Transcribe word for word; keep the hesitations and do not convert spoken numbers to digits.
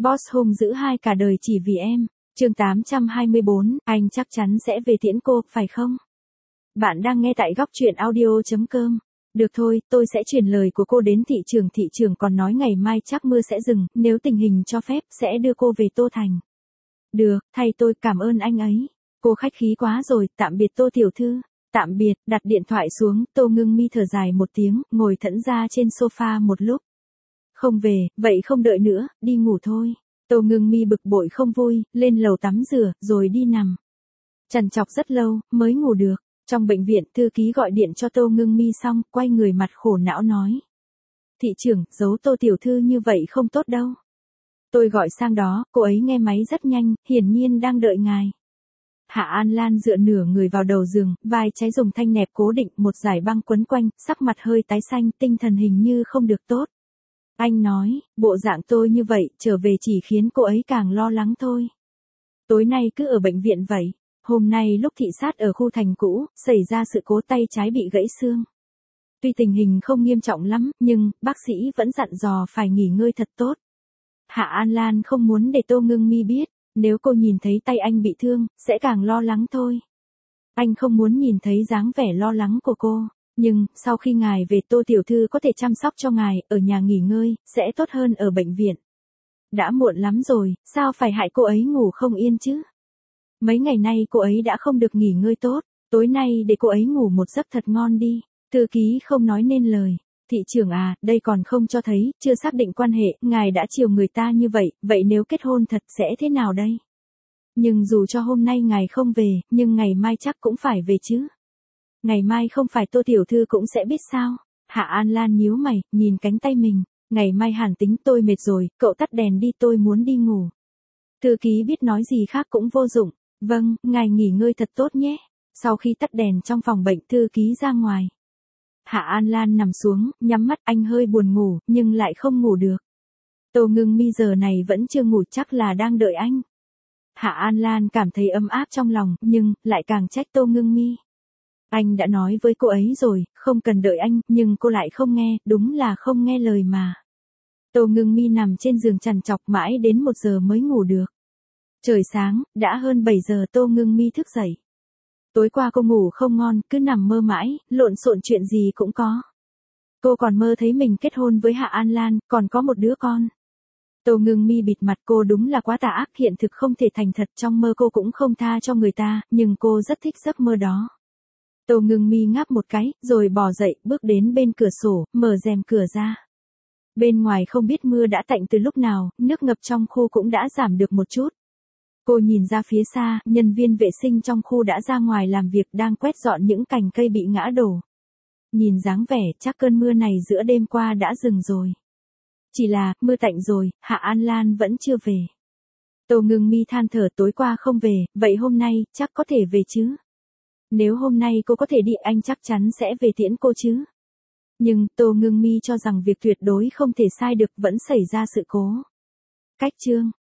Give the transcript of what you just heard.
Boss hung dữ hai cả đời chỉ vì em. Chương tám trăm hai mươi bốn, anh chắc chắn sẽ về tiễn cô, phải không? Bạn đang nghe tại góc truyện audio chấm com. Được thôi, tôi sẽ chuyển lời của cô đến thị trưởng. Thị trưởng còn nói ngày mai chắc mưa sẽ dừng, nếu tình hình cho phép sẽ đưa cô về Tô Thành. Được, thay tôi cảm ơn anh ấy. Cô khách khí quá rồi, tạm biệt Tô tiểu thư. Tạm biệt, đặt điện thoại xuống, Tô Ngưng Mi thở dài một tiếng, ngồi thẫn ra trên sofa một lúc. Không về, vậy không đợi nữa, đi ngủ thôi. Tô Ngưng Mi bực bội không vui, lên lầu tắm rửa, rồi đi nằm. Trằn trọc rất lâu, mới ngủ được. Trong bệnh viện, thư ký gọi điện cho Tô Ngưng Mi xong, quay người mặt khổ não nói. Thị trưởng, giấu Tô tiểu thư như vậy không tốt đâu. Tôi gọi sang đó, cô ấy nghe máy rất nhanh, hiển nhiên đang đợi ngài. Hạ An Lan dựa nửa người vào đầu giường, vai trái dùng thanh nẹp cố định, một dải băng quấn quanh, sắc mặt hơi tái xanh, tinh thần hình như không được tốt. Anh nói, bộ dạng tôi như vậy, trở về chỉ khiến cô ấy càng lo lắng thôi. Tối nay cứ ở bệnh viện vậy. Hôm nay lúc thị sát ở khu thành cũ, xảy ra sự cố tay trái bị gãy xương. Tuy tình hình không nghiêm trọng lắm, nhưng bác sĩ vẫn dặn dò phải nghỉ ngơi thật tốt. Hạ An Lan không muốn để Tô Ngưng Mi biết, nếu cô nhìn thấy tay anh bị thương, sẽ càng lo lắng thôi. Anh không muốn nhìn thấy dáng vẻ lo lắng của cô, nhưng sau khi ngài về Tô tiểu thư có thể chăm sóc cho ngài, ở nhà nghỉ ngơi, sẽ tốt hơn ở bệnh viện. Đã muộn lắm rồi, sao phải hại cô ấy ngủ không yên chứ? Mấy ngày nay cô ấy đã không được nghỉ ngơi tốt, tối nay để cô ấy ngủ một giấc thật ngon đi. Thư ký không nói nên lời. Thị trưởng à, đây còn không cho thấy, chưa xác định quan hệ, ngài đã chiều người ta như vậy, vậy nếu kết hôn thật sẽ thế nào đây? Nhưng dù cho hôm nay ngài không về, nhưng ngày mai chắc cũng phải về chứ. Ngày mai không phải Tô tiểu thư cũng sẽ biết sao? Hạ An Lan nhíu mày, nhìn cánh tay mình. Ngày mai hàn tính, tôi mệt rồi, cậu tắt đèn đi, tôi muốn đi ngủ. Thư ký biết nói gì khác cũng vô dụng. Vâng, ngài nghỉ ngơi thật tốt nhé. Sau khi tắt đèn trong phòng bệnh, thư ký ra ngoài. Hạ An Lan nằm xuống, nhắm mắt, anh hơi buồn ngủ, nhưng lại không ngủ được. Tô Ngưng Mi giờ này vẫn chưa ngủ, chắc là đang đợi anh. Hạ An Lan cảm thấy ấm áp trong lòng, nhưng lại càng trách Tô Ngưng Mi. Anh đã nói với cô ấy rồi, không cần đợi anh, nhưng cô lại không nghe, đúng là không nghe lời mà. Tô Ngưng Mi nằm trên giường trằn trọc mãi đến một giờ mới ngủ được. Trời sáng, đã hơn bảy giờ Tô Ngưng Mi thức dậy. Tối qua cô ngủ không ngon, cứ nằm mơ mãi, lộn xộn chuyện gì cũng có. Cô còn mơ thấy mình kết hôn với Hạ An Lan, còn có một đứa con. Tô Ngưng Mi bịt mặt, cô đúng là quá tà ác, hiện thực không thể thành thật, trong mơ cô cũng không tha cho người ta, nhưng cô rất thích giấc mơ đó. Tô Ngưng Mi ngáp một cái, rồi bò dậy, bước đến bên cửa sổ, mở rèm cửa ra. Bên ngoài không biết mưa đã tạnh từ lúc nào, nước ngập trong khu cũng đã giảm được một chút. Cô nhìn ra phía xa, nhân viên vệ sinh trong khu đã ra ngoài làm việc, đang quét dọn những cành cây bị ngã đổ. Nhìn dáng vẻ, chắc cơn mưa này giữa đêm qua đã dừng rồi. Chỉ là, mưa tạnh rồi, Hạ An Lan vẫn chưa về. Tô Ngưng Mi than thở, tối qua không về, vậy hôm nay, chắc có thể về chứ? Nếu hôm nay cô có thể đi, anh chắc chắn sẽ về tiễn cô chứ? Nhưng, Tô Ngưng Mi cho rằng việc tuyệt đối không thể sai được, vẫn xảy ra sự cố. Cách chương